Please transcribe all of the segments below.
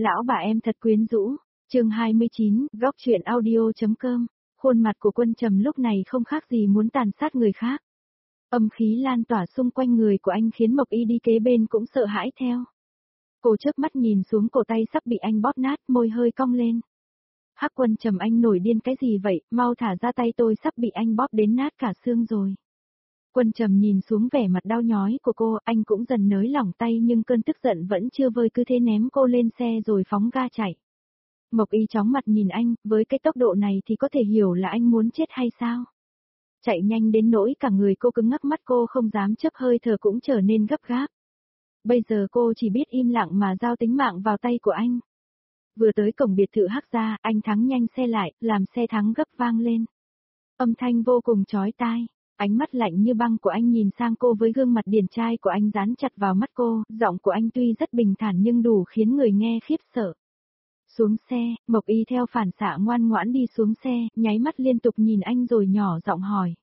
Lão bà em thật quyến rũ. Chương 29, góc truyện audio.com. Khuôn mặt của Quân Trầm lúc này không khác gì muốn tàn sát người khác. Âm khí lan tỏa xung quanh người của anh khiến Mộc Y đi kế bên cũng sợ hãi theo. Cô chớp mắt nhìn xuống cổ tay sắp bị anh bóp nát, môi hơi cong lên. Hắc Quân Trầm, anh nổi điên cái gì vậy, mau thả ra tay tôi, sắp bị anh bóp đến nát cả xương rồi. Quân Trầm nhìn xuống vẻ mặt đau nhói của cô, anh cũng dần nới lỏng tay nhưng cơn tức giận vẫn chưa vơi, cứ thế ném cô lên xe rồi phóng ga chạy. Mộc Y chóng mặt nhìn anh, với cái tốc độ này thì có thể hiểu là anh muốn chết hay sao? Chạy nhanh đến nỗi cả người cô cứng ngắc, mắt cô không dám chớp, hơi thở cũng trở nên gấp gáp. Bây giờ cô chỉ biết im lặng mà giao tính mạng vào tay của anh. Vừa tới cổng biệt thự Hắc gia, anh thắng nhanh xe lại, làm xe thắng gấp vang lên. Âm thanh vô cùng chói tai, ánh mắt lạnh như băng của anh nhìn sang cô với gương mặt điển trai của anh dán chặt vào mắt cô, giọng của anh tuy rất bình thản nhưng đủ khiến người nghe khiếp sợ. Xuống xe, Mộc Y theo phản xạ ngoan ngoãn đi xuống xe, nháy mắt liên tục nhìn anh rồi nhỏ giọng hỏi.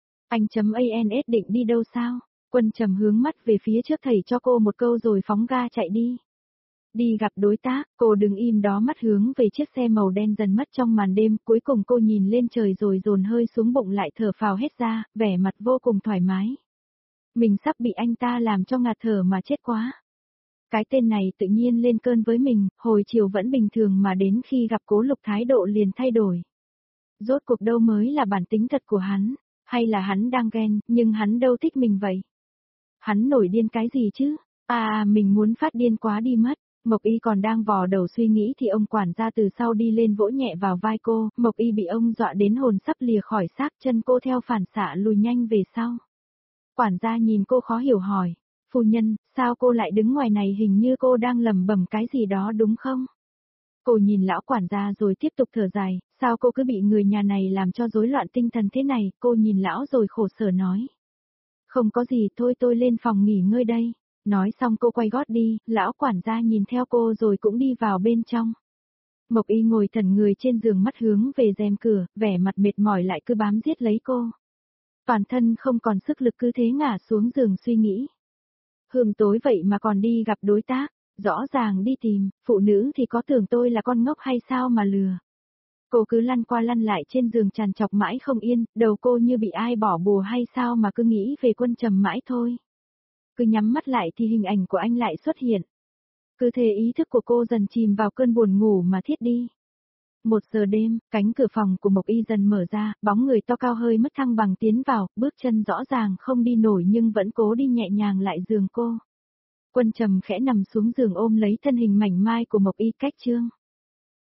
Anh.ans định đi đâu sao? Quân Trầm hướng mắt về phía trước, thầy cho cô một câu rồi phóng ga chạy đi. Đi gặp đối tác, cô đứng im đó, mắt hướng về chiếc xe màu đen dần mất trong màn đêm, cuối cùng cô nhìn lên trời rồi dồn hơi xuống bụng lại, thở phào hết ra, vẻ mặt vô cùng thoải mái. Mình sắp bị anh ta làm cho ngạt thở mà chết quá. Cái tên này tự nhiên lên cơn với mình, hồi chiều vẫn bình thường mà đến khi gặp Cố Lục thái độ liền thay đổi. Rốt cuộc đâu mới là bản tính thật của hắn, hay là hắn đang ghen, nhưng hắn đâu thích mình vậy? Hắn nổi điên cái gì chứ? Mình muốn phát điên quá đi mất. Mộc Y còn đang vò đầu suy nghĩ thì ông quản gia từ sau đi lên vỗ nhẹ vào vai cô, Mộc Y bị ông dọa đến hồn sắp lìa khỏi xác, chân cô theo phản xạ lùi nhanh về sau. Quản gia nhìn cô khó hiểu hỏi, phu nhân, sao cô lại đứng ngoài này, hình như cô đang lẩm bẩm cái gì đó đúng không? Cô nhìn lão quản gia rồi tiếp tục thở dài, sao cô cứ bị người nhà này làm cho rối loạn tinh thần thế này, cô nhìn lão rồi khổ sở nói. Không có gì, thôi tôi lên phòng nghỉ ngơi đây. Nói xong cô quay gót đi, lão quản gia nhìn theo cô rồi cũng đi vào bên trong. Mộc Y ngồi thẫn người trên giường, mắt hướng về rèm cửa, vẻ mặt mệt mỏi lại cứ bám giết lấy cô. Toàn thân không còn sức lực, cứ thế ngả xuống giường suy nghĩ. Hương tối vậy mà còn đi gặp đối tác, rõ ràng đi tìm, phụ nữ thì có tưởng tôi là con ngốc hay sao mà lừa. Cô cứ lăn qua lăn lại trên giường trằn trọc mãi không yên, đầu cô như bị ai bỏ bùa hay sao mà cứ nghĩ về Quân Trầm mãi thôi. Cứ nhắm mắt lại thì hình ảnh của anh lại xuất hiện. Cứ thế ý thức của cô dần chìm vào cơn buồn ngủ mà thiếp đi. 1 giờ đêm, cánh cửa phòng của Mộc Y dần mở ra, bóng người to cao hơi mất thăng bằng tiến vào, bước chân rõ ràng không đi nổi nhưng vẫn cố đi nhẹ nhàng lại giường cô. Quân Trầm khẽ nằm xuống giường ôm lấy thân hình mảnh mai của Mộc Y, cách chương.